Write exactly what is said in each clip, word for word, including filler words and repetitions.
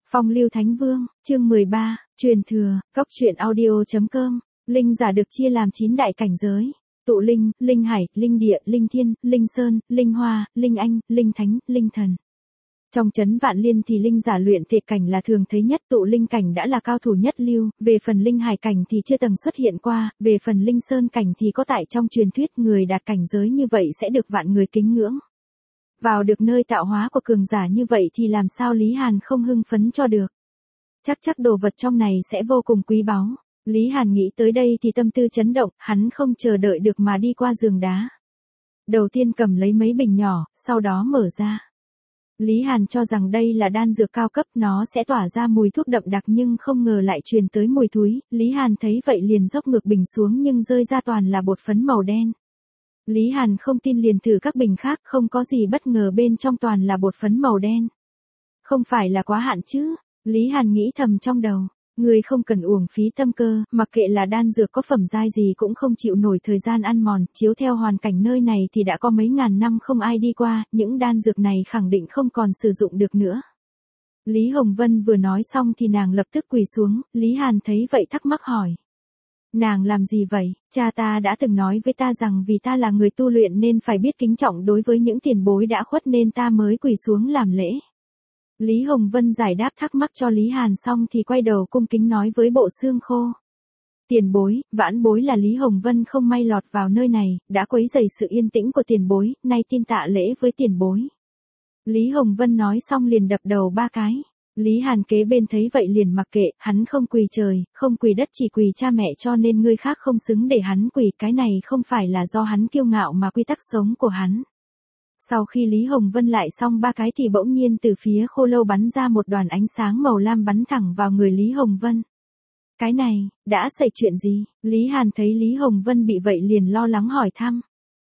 Phong lưu Thánh Vương, chương mười ba, truyền thừa, góc truyện audio.com, linh giả được chia làm chín đại cảnh giới. Tụ linh, linh hải, linh địa, linh thiên, linh sơn, linh hoa, linh anh, linh thánh, linh thần. Trong chấn Vạn Liên thì linh giả luyện thể cảnh là thường thấy nhất, tụ linh cảnh đã là cao thủ nhất lưu, về phần linh hải cảnh thì chưa từng xuất hiện qua, về phần linh sơn cảnh thì có tại trong truyền thuyết người đạt cảnh giới như vậy sẽ được vạn người kính ngưỡng. Vào được nơi tạo hóa của cường giả như vậy thì làm sao Lý Hàn không hưng phấn cho được. Chắc chắc đồ vật trong này sẽ vô cùng quý báu. Lý Hàn nghĩ tới đây thì tâm tư chấn động, hắn không chờ đợi được mà đi qua giường đá. Đầu tiên cầm lấy mấy bình nhỏ, sau đó mở ra. Lý Hàn cho rằng đây là đan dược cao cấp, nó sẽ tỏa ra mùi thuốc đậm đặc nhưng không ngờ lại truyền tới mùi thúi. Lý Hàn thấy vậy liền dốc ngược bình xuống nhưng rơi ra toàn là bột phấn màu đen. Lý Hàn không tin liền thử các bình khác, không có gì bất ngờ, bên trong toàn là bột phấn màu đen. Không phải là quá hạn chứ? Lý Hàn nghĩ thầm trong đầu. Người không cần uổng phí tâm cơ, mặc kệ là đan dược có phẩm giai gì cũng không chịu nổi thời gian ăn mòn, chiếu theo hoàn cảnh nơi này thì đã có mấy ngàn năm không ai đi qua, những đan dược này khẳng định không còn sử dụng được nữa. Lý Hồng Vân vừa nói xong thì nàng lập tức quỳ xuống, Lý Hàn thấy vậy thắc mắc hỏi. Nàng làm gì vậy? Cha ta đã từng nói với ta rằng vì ta là người tu luyện nên phải biết kính trọng đối với những tiền bối đã khuất nên ta mới quỳ xuống làm lễ. Lý Hồng Vân giải đáp thắc mắc cho Lý Hàn xong thì quay đầu cung kính nói với Bộ Xương Khô. Tiền bối, vãn bối là Lý Hồng Vân không may lọt vào nơi này, đã quấy rầy sự yên tĩnh của tiền bối, nay tin tạ lễ với tiền bối. Lý Hồng Vân nói xong liền đập đầu ba cái. Lý Hàn kế bên thấy vậy liền mặc kệ, hắn không quỳ trời, không quỳ đất, chỉ quỳ cha mẹ cho nên người khác không xứng để hắn quỳ, cái này không phải là do hắn kiêu ngạo mà quy tắc sống của hắn. Sau khi Lý Hồng Vân lại xong ba cái thì bỗng nhiên từ phía khô lâu bắn ra một đoàn ánh sáng màu lam bắn thẳng vào người Lý Hồng Vân. Cái này, đã xảy chuyện gì? Lý Hàn thấy Lý Hồng Vân bị vậy liền lo lắng hỏi thăm.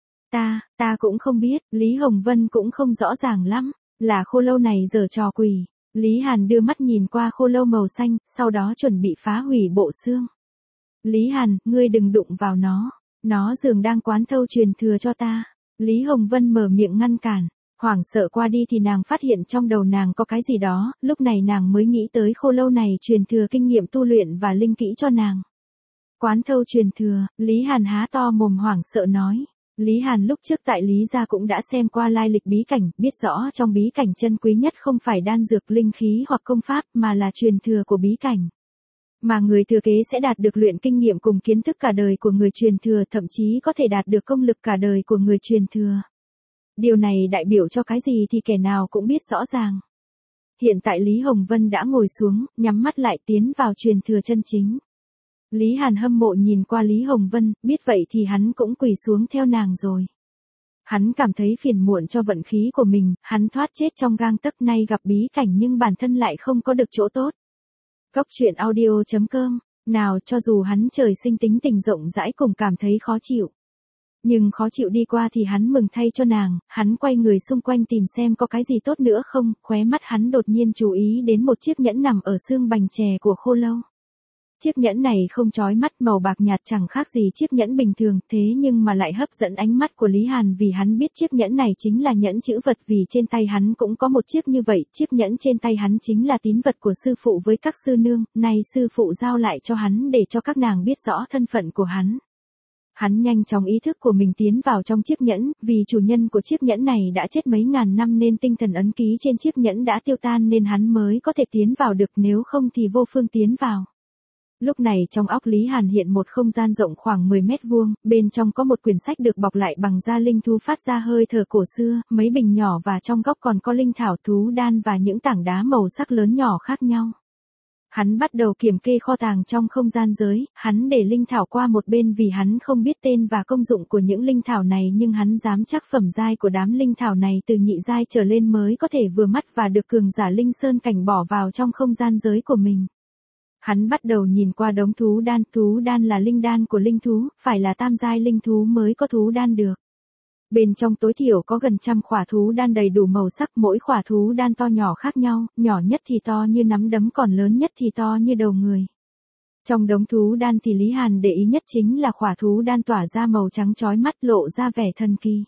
Ta, ta cũng không biết, Lý Hồng Vân cũng không rõ ràng lắm, là khô lâu này giở trò quỷ. Lý Hàn đưa mắt nhìn qua khô lâu màu xanh, sau đó chuẩn bị phá hủy bộ xương. Lý Hàn, ngươi đừng đụng vào nó, nó dường đang quán thâu truyền thừa cho ta. Lý Hồng Vân mở miệng ngăn cản, hoảng sợ qua đi thì nàng phát hiện trong đầu nàng có cái gì đó, lúc này nàng mới nghĩ tới khô lâu này truyền thừa kinh nghiệm tu luyện và linh kỹ cho nàng. Quán thâu truyền thừa, Lý Hàn há to mồm hoảng sợ nói. Lý Hàn lúc trước tại Lý gia cũng đã xem qua lai lịch bí cảnh, biết rõ trong bí cảnh chân quý nhất không phải đan dược linh khí hoặc công pháp mà là truyền thừa của bí cảnh. Mà người thừa kế sẽ đạt được luyện kinh nghiệm cùng kiến thức cả đời của người truyền thừa, thậm chí có thể đạt được công lực cả đời của người truyền thừa. Điều này đại biểu cho cái gì thì kẻ nào cũng biết rõ ràng. Hiện tại Lý Hồng Vân đã ngồi xuống, nhắm mắt lại tiến vào truyền thừa chân chính. Lý Hàn hâm mộ nhìn qua Lý Hồng Vân, biết vậy thì hắn cũng quỳ xuống theo nàng rồi. Hắn cảm thấy phiền muộn cho vận khí của mình, hắn thoát chết trong gang tấc, nay gặp bí cảnh nhưng bản thân lại không có được chỗ tốt. Góc truyện audio.com, nào cho dù hắn trời sinh tính tình rộng rãi cùng cảm thấy khó chịu. Nhưng khó chịu đi qua thì hắn mừng thay cho nàng, hắn quay người xung quanh tìm xem có cái gì tốt nữa không, khóe mắt hắn đột nhiên chú ý đến một chiếc nhẫn nằm ở xương bành chè của khô lâu. Chiếc nhẫn này không chói mắt, màu bạc nhạt chẳng khác gì chiếc nhẫn bình thường, thế nhưng mà lại hấp dẫn ánh mắt của Lý Hàn vì hắn biết chiếc nhẫn này chính là nhẫn chữ vật, vì trên tay hắn cũng có một chiếc như vậy, chiếc nhẫn trên tay hắn chính là tín vật của sư phụ với các sư nương, nay sư phụ giao lại cho hắn để cho các nàng biết rõ thân phận của hắn. Hắn nhanh chóng ý thức của mình tiến vào trong chiếc nhẫn, vì chủ nhân của chiếc nhẫn này đã chết mấy ngàn năm nên tinh thần ấn ký trên chiếc nhẫn đã tiêu tan nên hắn mới có thể tiến vào được, nếu không thì vô phương tiến vào. Lúc này trong óc Lý Hàn hiện một không gian rộng khoảng mười mét vuông, bên trong có một quyển sách được bọc lại bằng da linh thú phát ra hơi thở cổ xưa, mấy bình nhỏ và trong góc còn có linh thảo, thú đan và những tảng đá màu sắc lớn nhỏ khác nhau. Hắn bắt đầu kiểm kê kho tàng trong không gian giới, hắn để linh thảo qua một bên vì hắn không biết tên và công dụng của những linh thảo này, nhưng hắn dám chắc phẩm giai của đám linh thảo này từ nhị giai trở lên mới có thể vừa mắt và được cường giả linh sơn cảnh bỏ vào trong không gian giới của mình. Hắn bắt đầu nhìn qua đống thú đan, thú đan là linh đan của linh thú, phải là tam giai linh thú mới có thú đan được. Bên trong tối thiểu có gần trăm khỏa thú đan đầy đủ màu sắc, mỗi khỏa thú đan to nhỏ khác nhau, nhỏ nhất thì to như nắm đấm còn lớn nhất thì to như đầu người. Trong đống thú đan thì Lý Hàn để ý nhất chính là khỏa thú đan tỏa ra màu trắng chói mắt, lộ ra vẻ thần kỳ.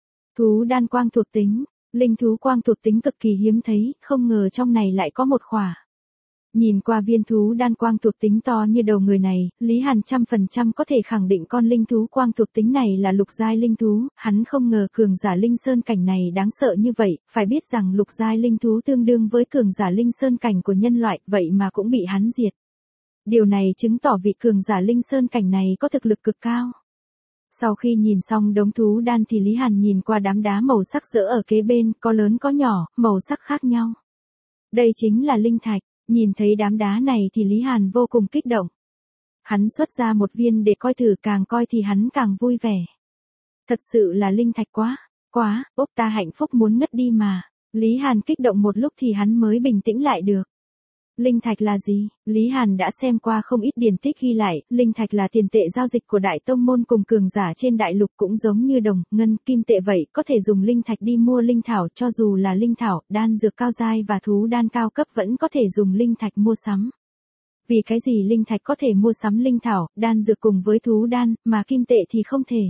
Thú đan quang thuộc tính, linh thú quang thuộc tính cực kỳ hiếm thấy, không ngờ trong này lại có một khỏa. Nhìn qua viên thú đan quang thuộc tính to như đầu người này, Lý Hàn trăm phần trăm có thể khẳng định con linh thú quang thuộc tính này là lục giai linh thú, hắn không ngờ cường giả linh sơn cảnh này đáng sợ như vậy, phải biết rằng lục giai linh thú tương đương với cường giả linh sơn cảnh của nhân loại, vậy mà cũng bị hắn diệt. Điều này chứng tỏ vị cường giả linh sơn cảnh này có thực lực cực cao. Sau khi nhìn xong đống thú đan thì Lý Hàn nhìn qua đám đá màu sắc rỡ ở kế bên, có lớn có nhỏ, màu sắc khác nhau. Đây chính là linh thạch. Nhìn thấy đám đá này thì Lý Hàn vô cùng kích động. Hắn xuất ra một viên để coi thử, càng coi thì hắn càng vui vẻ. Thật sự là linh thạch quá, quá, ốp ta hạnh phúc muốn ngất đi mà. Lý Hàn kích động một lúc thì hắn mới bình tĩnh lại được. Linh thạch là gì? Lý Hàn đã xem qua không ít điển tích ghi lại, linh thạch là tiền tệ giao dịch của đại tông môn cùng cường giả trên đại lục, cũng giống như đồng, ngân, kim tệ vậy, có thể dùng linh thạch đi mua linh thảo, cho dù là linh thảo, đan dược cao giai và thú đan cao cấp vẫn có thể dùng linh thạch mua sắm. Vì cái gì linh thạch có thể mua sắm linh thảo, đan dược cùng với thú đan, mà kim tệ thì không thể?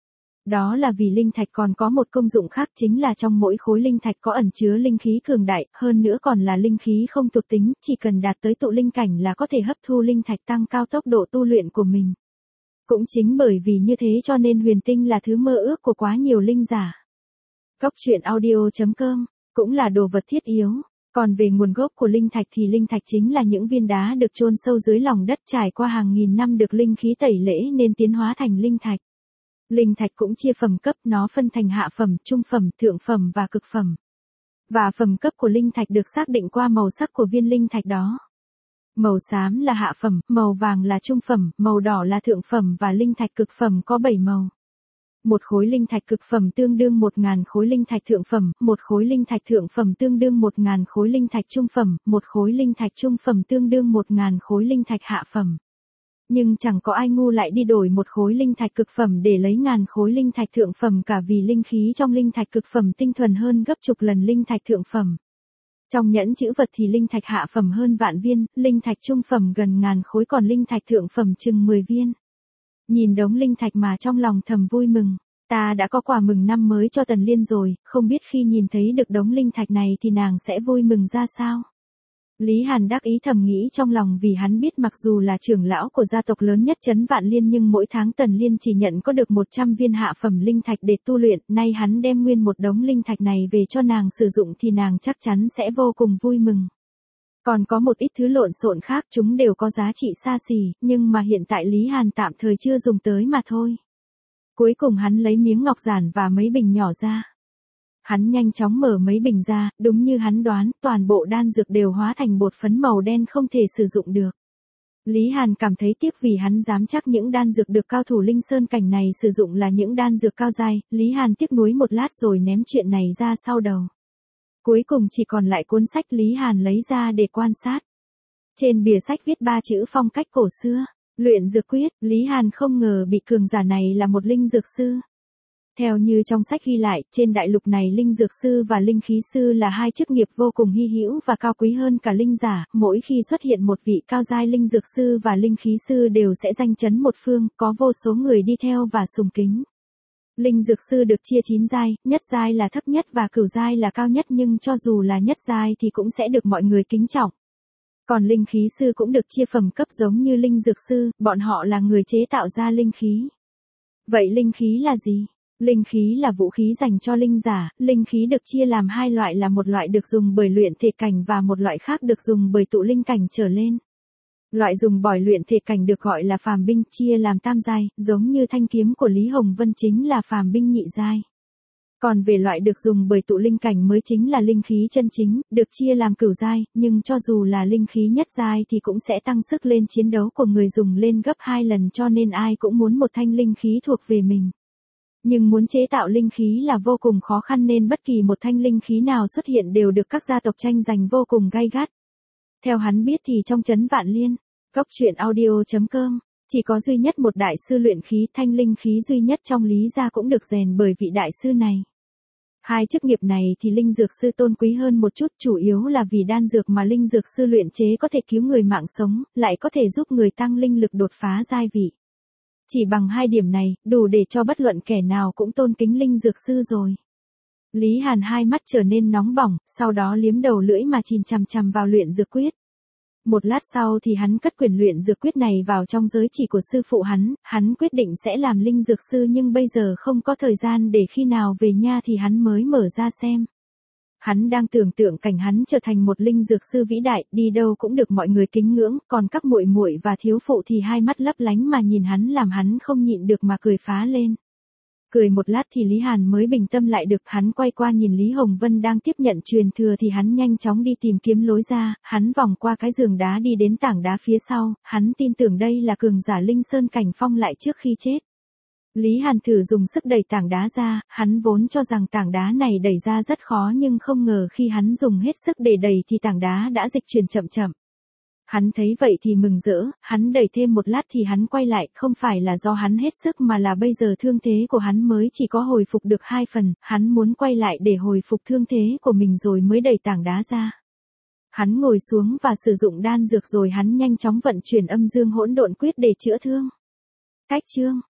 Đó là vì linh thạch còn có một công dụng khác, chính là trong mỗi khối linh thạch có ẩn chứa linh khí cường đại, hơn nữa còn là linh khí không thuộc tính, chỉ cần đạt tới tụ linh cảnh là có thể hấp thu linh thạch tăng cao tốc độ tu luyện của mình. Cũng chính bởi vì như thế cho nên huyền tinh là thứ mơ ước của quá nhiều linh giả. Cốc truyện audio chấm com cũng là đồ vật thiết yếu. Còn về nguồn gốc của linh thạch thì linh thạch chính là những viên đá được chôn sâu dưới lòng đất, trải qua hàng nghìn năm được linh khí tẩy lễ nên tiến hóa thành linh thạch. Linh thạch cũng chia phẩm cấp, nó phân thành hạ phẩm, trung phẩm, thượng phẩm và cực phẩm. Và phẩm cấp của linh thạch được xác định qua màu sắc của viên linh thạch đó. Màu xám là hạ phẩm, màu vàng là trung phẩm, màu đỏ là thượng phẩm và linh thạch cực phẩm có bảy màu. Một khối linh thạch cực phẩm tương đương một nghìn khối linh thạch thượng phẩm, một khối linh thạch thượng phẩm tương đương một nghìn khối linh thạch trung phẩm, một khối linh thạch trung phẩm tương đương một nghìn khối linh thạch hạ phẩm. Nhưng chẳng có ai ngu lại đi đổi một khối linh thạch cực phẩm để lấy ngàn khối linh thạch thượng phẩm, cả vì linh khí trong linh thạch cực phẩm tinh thuần hơn gấp chục lần linh thạch thượng phẩm. Trong nhẫn chữ vật thì linh thạch hạ phẩm hơn vạn viên, linh thạch trung phẩm gần ngàn khối, còn linh thạch thượng phẩm chừng mười viên. Nhìn đống linh thạch mà trong lòng thầm vui mừng, ta đã có quà mừng năm mới cho Tần Liên rồi, không biết khi nhìn thấy được đống linh thạch này thì nàng sẽ vui mừng ra sao. Lý Hàn đắc ý thầm nghĩ trong lòng, vì hắn biết mặc dù là trưởng lão của gia tộc lớn nhất Trấn Vạn Liên nhưng mỗi tháng Tần Liên chỉ nhận có được một trăm viên hạ phẩm linh thạch để tu luyện, nay hắn đem nguyên một đống linh thạch này về cho nàng sử dụng thì nàng chắc chắn sẽ vô cùng vui mừng. Còn có một ít thứ lộn xộn khác, chúng đều có giá trị xa xỉ, nhưng mà hiện tại Lý Hàn tạm thời chưa dùng tới mà thôi. Cuối cùng hắn lấy miếng ngọc giản và mấy bình nhỏ ra. Hắn nhanh chóng mở mấy bình ra, đúng như hắn đoán, toàn bộ đan dược đều hóa thành bột phấn màu đen không thể sử dụng được. Lý Hàn cảm thấy tiếc vì hắn dám chắc những đan dược được cao thủ linh sơn cảnh này sử dụng là những đan dược cao giai, Lý Hàn tiếc nuối một lát rồi ném chuyện này ra sau đầu. Cuối cùng chỉ còn lại cuốn sách Lý Hàn lấy ra để quan sát. Trên bìa sách viết ba chữ phong cách cổ xưa, luyện dược quyết, Lý Hàn không ngờ bị cường giả này là một linh dược sư. Theo như trong sách ghi lại, trên đại lục này linh dược sư và linh khí sư là hai chức nghiệp vô cùng hy hữu và cao quý hơn cả linh giả, mỗi khi xuất hiện một vị cao giai linh dược sư và linh khí sư đều sẽ danh chấn một phương, có vô số người đi theo và sùng kính. Linh dược sư được chia chín giai, nhất giai là thấp nhất và cửu giai là cao nhất, nhưng cho dù là nhất giai thì cũng sẽ được mọi người kính trọng. Còn linh khí sư cũng được chia phẩm cấp giống như linh dược sư, bọn họ là người chế tạo ra linh khí. Vậy linh khí là gì? Linh khí là vũ khí dành cho linh giả, linh khí được chia làm hai loại, là một loại được dùng bởi luyện thể cảnh và một loại khác được dùng bởi tụ linh cảnh trở lên. Loại dùng bởi luyện thể cảnh được gọi là phàm binh, chia làm tam giai, giống như thanh kiếm của Lý Hồng Vân chính là phàm binh nhị giai. Còn về loại được dùng bởi tụ linh cảnh mới chính là linh khí chân chính, được chia làm cửu giai, nhưng cho dù là linh khí nhất giai thì cũng sẽ tăng sức lên chiến đấu của người dùng lên gấp hai lần, cho nên ai cũng muốn một thanh linh khí thuộc về mình. Nhưng muốn chế tạo linh khí là vô cùng khó khăn nên bất kỳ một thanh linh khí nào xuất hiện đều được các gia tộc tranh giành vô cùng gay gắt. Theo hắn biết thì trong Trấn Vạn Liên, cốc truyện audio chấm com, chỉ có duy nhất một đại sư luyện khí, thanh linh khí duy nhất trong Lý gia cũng được rèn bởi vị đại sư này. Hai chức nghiệp này thì linh dược sư tôn quý hơn một chút, chủ yếu là vì đan dược mà linh dược sư luyện chế có thể cứu người mạng sống, lại có thể giúp người tăng linh lực đột phá giai vị. Chỉ bằng hai điểm này, đủ để cho bất luận kẻ nào cũng tôn kính linh dược sư rồi. Lý Hàn hai mắt trở nên nóng bỏng, sau đó liếm đầu lưỡi mà chìm chằm chằm vào luyện dược quyết. Một lát sau thì hắn cất quyển luyện dược quyết này vào trong giới chỉ của sư phụ hắn, hắn quyết định sẽ làm linh dược sư nhưng bây giờ không có thời gian để khi nào về nhà thì hắn mới mở ra xem. Hắn đang tưởng tượng cảnh hắn trở thành một linh dược sư vĩ đại, đi đâu cũng được mọi người kính ngưỡng, còn các muội muội và thiếu phụ thì hai mắt lấp lánh mà nhìn hắn làm hắn không nhịn được mà cười phá lên. Cười một lát thì Lý Hàn mới bình tâm lại được, hắn quay qua nhìn Lý Hồng Vân đang tiếp nhận truyền thừa thì hắn nhanh chóng đi tìm kiếm lối ra, hắn vòng qua cái giường đá đi đến tảng đá phía sau, hắn tin tưởng đây là cường giả Linh Sơn cảnh phong lại trước khi chết. Lý Hàn thử dùng sức đẩy tảng đá ra, hắn vốn cho rằng tảng đá này đẩy ra rất khó nhưng không ngờ khi hắn dùng hết sức để đẩy thì tảng đá đã dịch chuyển chậm chậm. Hắn thấy vậy thì mừng rỡ, hắn đẩy thêm một lát thì hắn quay lại, không phải là do hắn hết sức mà là bây giờ thương thế của hắn mới chỉ có hồi phục được hai phần, hắn muốn quay lại để hồi phục thương thế của mình rồi mới đẩy tảng đá ra. Hắn ngồi xuống và sử dụng đan dược rồi hắn nhanh chóng vận chuyển âm dương hỗn độn quyết để chữa thương. Cách chương